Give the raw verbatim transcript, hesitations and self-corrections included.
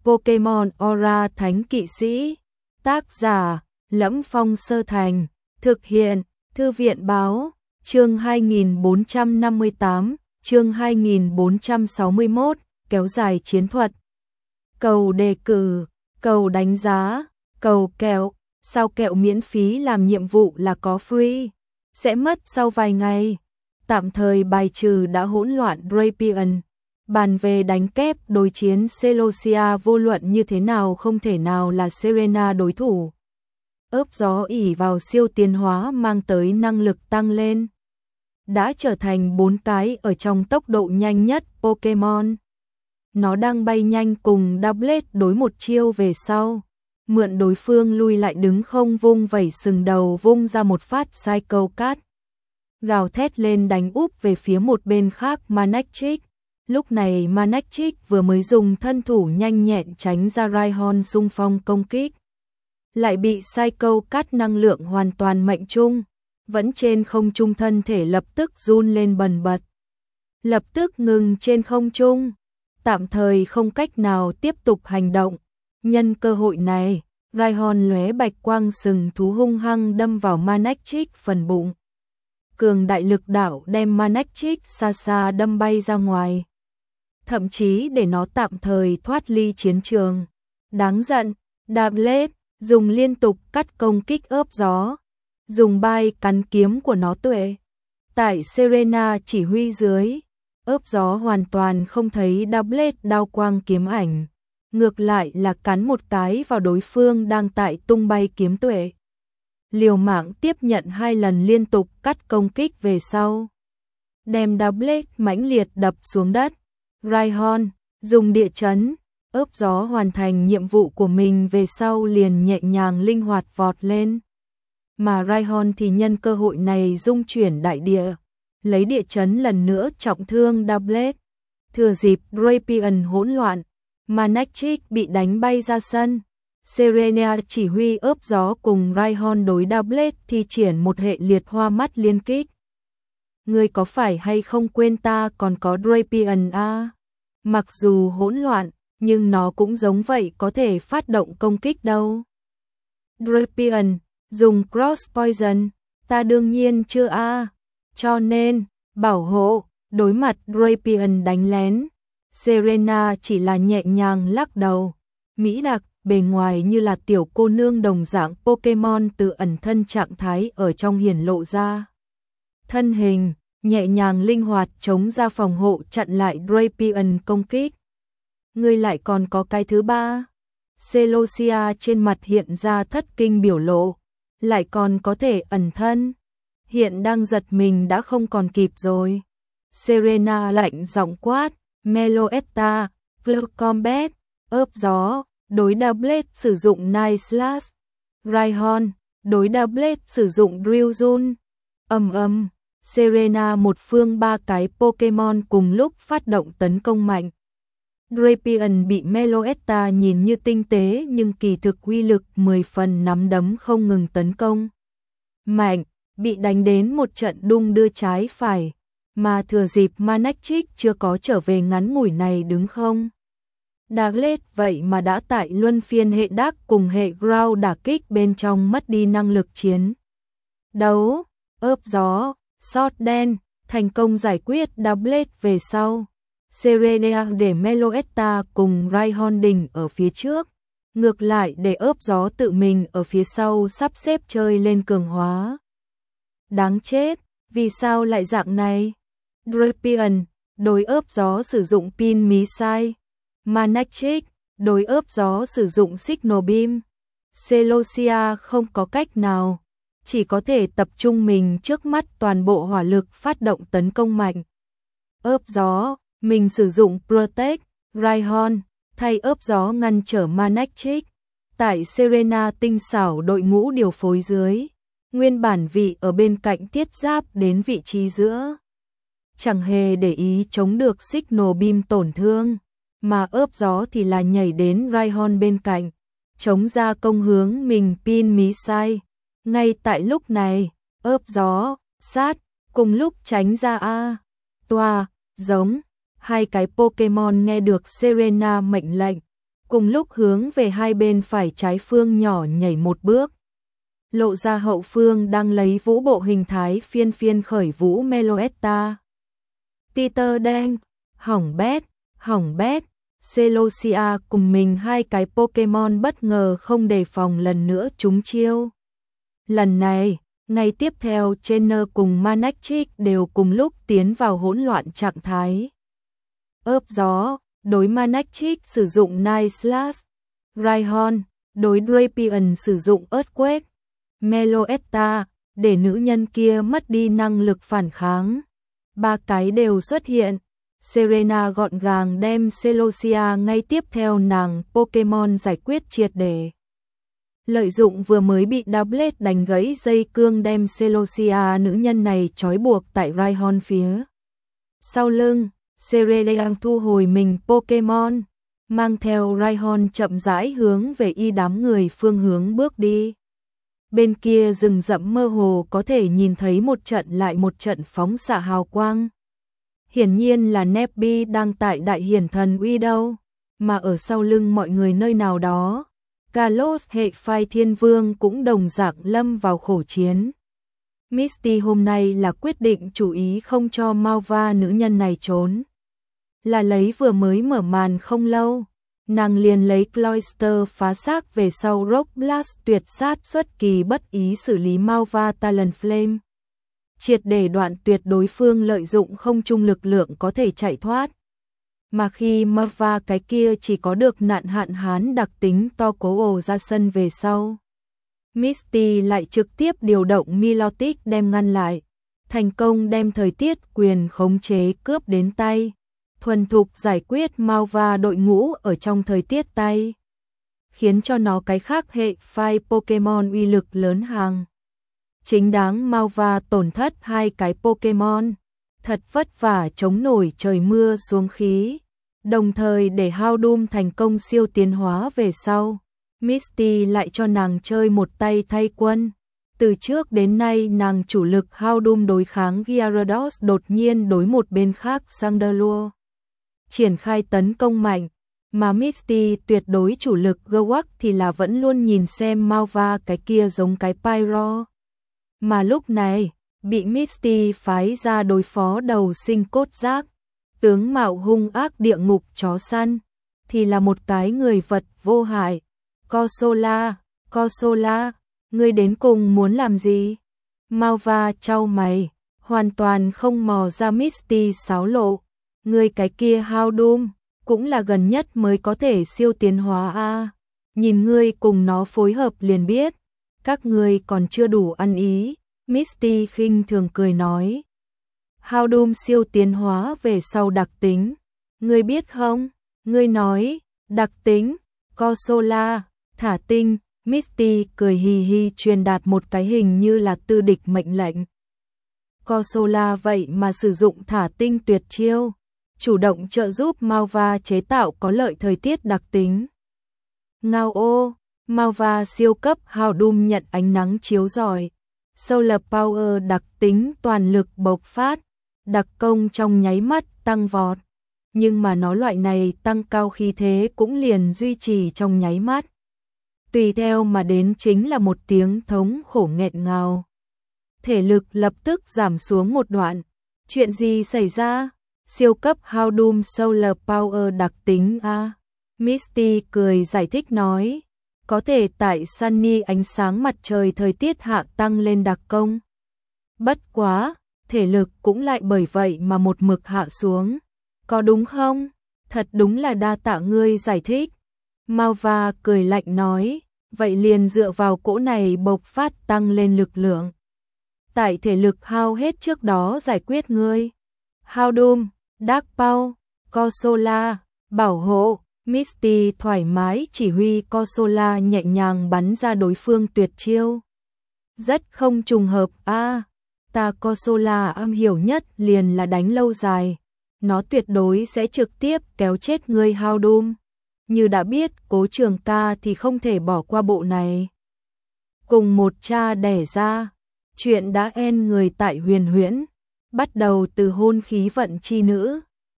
Pokemon Aura Thánh Kỵ Sĩ. Tác giả: Lẫm Phong Sơ Thành. Thực hiện: Thư viện báo. Chương hai nghìn bốn trăm năm mươi tám, chương hai nghìn bốn trăm sáu mươi mốt, kéo dài chiến thuật. Cầu đề cử, cầu đánh giá, cầu kẹo. Sao kẹo miễn phí làm nhiệm vụ là có free, sẽ mất sau vài ngày. Tạm thời bài trừ đã hỗn loạn Drapion. Bàn về đánh kép đối chiến Celosia vô luận như thế nào không thể nào là Serena đối thủ. Ớp gió ỉ vào siêu tiến hóa mang tới năng lực tăng lên. Đã trở thành bốn cái ở trong tốc độ nhanh nhất Pokemon. Nó đang bay nhanh cùng Doublette đối một chiêu về sau. Mượn đối phương lui lại đứng không vung vẩy sừng đầu vung ra một phát Psycho Cut. Gào thét lên đánh úp về phía một bên khác Manectric. Lúc này Manectric vừa mới dùng thân thủ nhanh nhẹn tránh ra Rhyhorn xung phong công kích. Lại bị Psycho Cut năng lượng hoàn toàn mệnh trung. Vẫn trên không trung thân thể lập tức run lên bần bật. Lập tức ngừng trên không trung. Tạm thời không cách nào tiếp tục hành động. Nhân cơ hội này, Rhyhorn lóe bạch quang sừng thú hung hăng đâm vào Manectric phần bụng. Cường đại lực đạo đem Manectric xa xa đâm bay ra ngoài. Thậm chí để nó tạm thời thoát ly chiến trường. Đáng giận, Doublette dùng liên tục cắt công kích ớp gió. Dùng bay cắn kiếm của nó tuệ. Tại Serena chỉ huy dưới, ớp gió hoàn toàn không thấy Doublette đao quang kiếm ảnh. Ngược lại là cắn một cái vào đối phương đang tại tung bay kiếm tuệ. Liều mạng tiếp nhận hai lần liên tục cắt công kích về sau. Đem Doublette mãnh liệt đập xuống đất. Rhyhorn dùng địa chấn, ớp gió hoàn thành nhiệm vụ của mình về sau liền nhẹ nhàng linh hoạt vọt lên. Mà Rhyhorn thì nhân cơ hội này dung chuyển đại địa, lấy địa chấn lần nữa trọng thương Doublette. Thừa dịp Drapion hỗn loạn, Manectric bị đánh bay ra sân. Serena chỉ huy ớp gió cùng Rhyhorn đối Doublette thi triển một hệ liệt hoa mắt liên kích. Ngươi có phải hay không quên ta còn có Drapion a? Mặc dù hỗn loạn, nhưng nó cũng giống vậy có thể phát động công kích đâu. Drapion dùng Cross Poison, ta đương nhiên chưa a. Cho nên, bảo hộ, đối mặt Drapion đánh lén. Serena chỉ là nhẹ nhàng lắc đầu. Mỹ Đặc, bề ngoài như là tiểu cô nương đồng dạng Pokemon từ ẩn thân trạng thái ở trong hiển lộ ra. Thân hình, nhẹ nhàng linh hoạt chống ra phòng hộ chặn lại Drapion công kích. Ngươi lại còn có cái thứ ba. Celosia trên mặt hiện ra thất kinh biểu lộ. Lại còn có thể ẩn thân. Hiện đang giật mình đã không còn kịp rồi. Serena lạnh giọng quát. Meloetta, Blue Combat, ớp gió, đối Doublette sử dụng Night Slash. Rhyhorn, đối Doublette sử dụng Drill Zone. Ầm ầm, Serena một phương ba cái Pokemon cùng lúc phát động tấn công mạnh. Drapion bị Meloetta nhìn như tinh tế nhưng kỳ thực uy lực mười phần nắm đấm không ngừng tấn công. Mạnh, bị đánh đến một trận đung đưa trái phải. Mà thừa dịp Manectric chưa có trở về ngắn ngủi này đứng không. Doublette vậy mà đã tại luân phiên hệ đắc cùng hệ ground đả kích bên trong mất đi năng lực chiến đấu. Ớp gió, sót đen, thành công giải quyết Doublette về sau. Serena để Meloetta cùng Rhyhorn đỉnh ở phía trước. Ngược lại để ớp gió tự mình ở phía sau sắp xếp chơi lên cường hóa. Đáng chết, vì sao lại dạng này? Drapion, đối ớp gió sử dụng Pin Missile. Manectric, đối ớp gió sử dụng Signal Beam. Celosia không có cách nào, chỉ có thể tập trung mình trước mắt toàn bộ hỏa lực phát động tấn công mạnh. Ớp gió, mình sử dụng Protect, Rhyhorn, thay ớp gió ngăn trở Manectric. Tại Serena tinh xảo đội ngũ điều phối dưới, nguyên bản vị ở bên cạnh thiết giáp đến vị trí giữa. Chẳng hề để ý chống được Signal Beam tổn thương, mà ớp gió thì là nhảy đến Rhyhorn bên cạnh, chống ra công hướng mình Pin Missile. Ngay tại lúc này, ớp gió, sát, cùng lúc tránh ra a, toa, giống, hai cái Pokemon nghe được Serena mệnh lệnh, cùng lúc hướng về hai bên phải trái phương nhỏ nhảy một bước. Lộ ra hậu phương đang lấy vũ bộ hình thái phiên phiên khởi vũ Meloetta. Peter đen, hỏng bét, hỏng bét, Celosia cùng mình hai cái Pokemon bất ngờ không đề phòng lần nữa trúng chiêu. Lần này, ngay tiếp theo Trainer cùng Manectric đều cùng lúc tiến vào hỗn loạn trạng thái. Ớp gió, đối Manectric sử dụng Night Slash, Rhyhorn, đối Drapion sử dụng Earthquake, Meloetta, để nữ nhân kia mất đi năng lực phản kháng. Ba cái đều xuất hiện. Serena gọn gàng đem Celosia ngay tiếp theo nàng Pokemon giải quyết triệt để. Lợi dụng vừa mới bị Doublette đánh gãy dây cương đem Celosia nữ nhân này trói buộc tại Rhyhorn phía sau lưng, Serena thu hồi mình Pokemon, mang theo Rhyhorn chậm rãi hướng về y đám người phương hướng bước đi. Bên kia rừng rậm mơ hồ có thể nhìn thấy một trận lại một trận phóng xạ hào quang. Hiển nhiên là Nebby đang tại đại hiển thần uy đâu, mà ở sau lưng mọi người nơi nào đó, Kalos hệ phai thiên vương cũng đồng dạng lâm vào khổ chiến. Misty hôm nay là quyết định chủ ý không cho Malva nữ nhân này trốn. Là lấy vừa mới mở màn không lâu, nàng liền lấy Cloyster phá xác về sau Rock Blast tuyệt sát xuất kỳ bất ý xử lý Malva Talonflame. Triệt để đoạn tuyệt đối phương lợi dụng không trung lực lượng có thể chạy thoát. Mà khi Malva cái kia chỉ có được nạn hạn hán đặc tính to cố ồ ra sân về sau, Misty lại trực tiếp điều động Milotic đem ngăn lại, thành công đem thời tiết quyền khống chế cướp đến tay, thuần thục giải quyết Malva đội ngũ ở trong thời tiết tay, khiến cho nó cái khác hệ phai Pokemon uy lực lớn hàng. Chính đáng Malva tổn thất hai cái Pokemon, thật vất vả chống nổi trời mưa xuống khí, đồng thời để Houndoom thành công siêu tiến hóa về sau. Misty lại cho nàng chơi một tay thay quân. Từ trước đến nay nàng chủ lực Houndoom đối kháng Gyarados đột nhiên đối một bên khác Chandelure triển khai tấn công mạnh, mà Misty tuyệt đối chủ lực Gewak thì là vẫn luôn nhìn xem Malva cái kia giống cái Pyro. Mà lúc này, bị Misty phái ra đối phó đầu sinh cốt giác, tướng mạo hung ác địa ngục chó săn, thì là một cái người vật vô hại. Corsola, Corsola, ngươi đến cùng muốn làm gì? Malva chau mày, hoàn toàn không mò ra Misty xáo lộ. Ngươi cái kia Houndoom, cũng là gần nhất mới có thể siêu tiến hóa a. À. Nhìn ngươi cùng nó phối hợp liền biết, các ngươi còn chưa đủ ăn ý. Misty khinh thường cười nói. Houndoom siêu tiến hóa về sau đặc tính. Ngươi biết không? Ngươi nói, đặc tính, Corsola, thả tinh. Misty cười hì hì truyền đạt một cái hình như là tư địch mệnh lệnh. Corsola vậy mà sử dụng thả tinh tuyệt chiêu, chủ động trợ giúp Malva chế tạo có lợi thời tiết đặc tính. Ngao ô, Malva siêu cấp Houndoom nhận ánh nắng chiếu rọi. Solar Power đặc tính toàn lực bộc phát, đặc công trong nháy mắt tăng vọt. Nhưng mà nó loại này tăng cao khí thế cũng liền duy trì trong nháy mắt. Tùy theo mà đến chính là một tiếng thống khổ nghẹn ngào. Thể lực lập tức giảm xuống một đoạn. Chuyện gì xảy ra? Siêu cấp Houndoom Solar Power đặc tính a. Misty cười giải thích nói. Có thể tại sunny ánh sáng mặt trời thời tiết hạ tăng lên đặc công. Bất quá, thể lực cũng lại bởi vậy mà một mực hạ xuống. Có đúng không? Thật đúng là đa tạ ngươi giải thích. Malva cười lạnh nói, vậy liền dựa vào cỗ này bộc phát tăng lên lực lượng. Tại thể lực hao hết trước đó giải quyết ngươi. Houndoom, Dark Paw, Corsola, bảo hộ. Misty thoải mái chỉ huy Corsola nhẹ nhàng bắn ra đối phương tuyệt chiêu. Rất không trùng hợp a, à, ta Corsola am hiểu nhất liền là đánh lâu dài. Nó tuyệt đối sẽ trực tiếp kéo chết ngươi Houndoom. Như đã biết Cố Trường ca thì không thể bỏ qua bộ này. Cùng một cha đẻ ra, chuyện đã end người tại huyền huyễn. Bắt đầu từ hôn khí vận chi nữ.